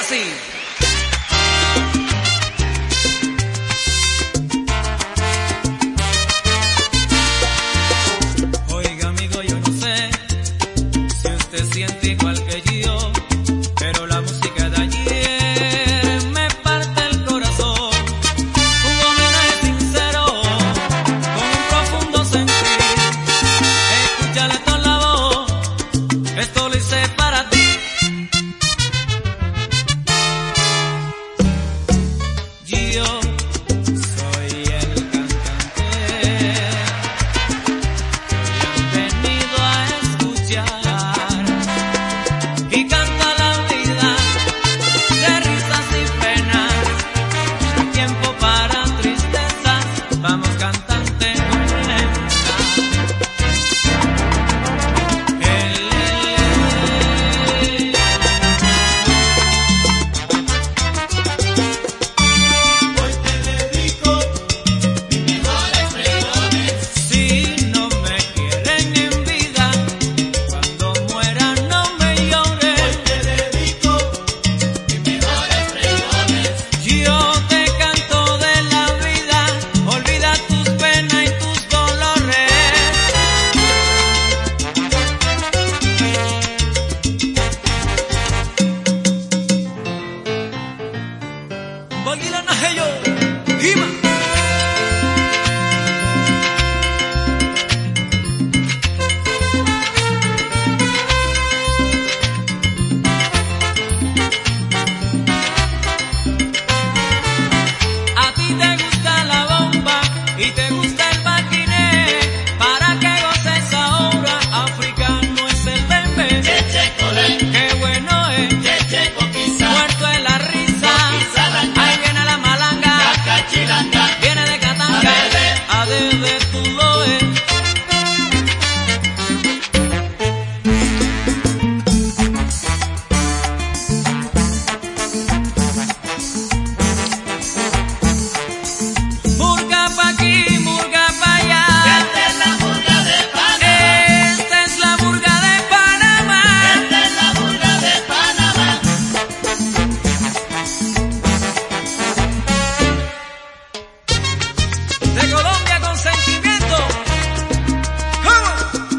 así. Oiga, amigo, yo no sé si usted siente igual que yo, pero la música de ayer me parte el corazón. Un homenaje sincero, con un profundo sentir. Escúchale toda la voz, esto lo hice para ti. Yo soy el cantante que han venido a escuchar y canta la vida de risas y penas. No hay tiempo para tristezas, vamos cantante con lenta. Hoy te dedico mis mejores relojes. Si no me quieren en vida, cuando muera no me Hoy llores. te dedico mis mejores relojes. Yo te canto de la vida, olvida tus penas y tus dolores. Baila najeyo, Ima. A ti te gusta la bomba y te gusta el maquiné, para que goces ahora, africano es el bembe. Cheche colé, Qué bueno es, cheche coquiza, muerto en la risa. Ahí viene la malanga, cachilanga, viene de Catanga, a desde tú lo es. Murga pa' aquí, murga pa' allá. esta es la murga de Panamá, Esta es la murga de Panamá. esta es la murga de Panamá. De Colombia con sentimiento. ¡Vamos!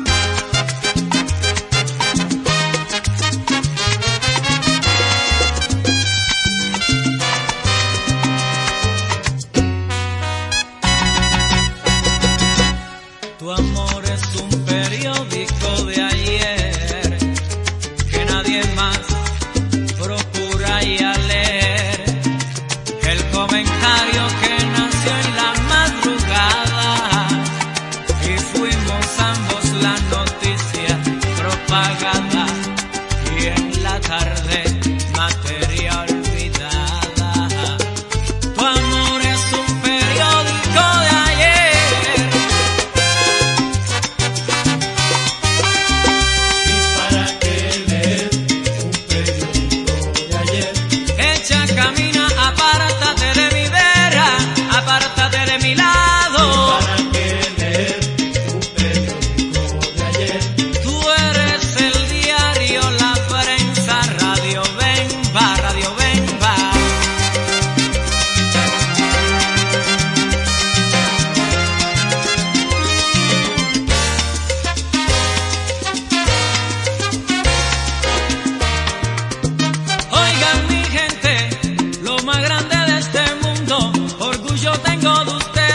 Tu amor es un periódico de ayer que nadie más procura ya leer. El comentario que nació en la madrugada y fuimos ambos la noticia propagada, y en la tarde materia olvidada. Tu amor es un periódico de ayer. ¿Y para qué leer un periódico de ayer? Echa, camina, apártate de mi vera, apártate de mi lado. ¿Para qué leer un periódico de ayer? Tú eres el diario, la prensa, Radio Bemba, Radio Bemba. Oigan mi gente, lo más grande de este mundo, orgullo tengo de ustedes.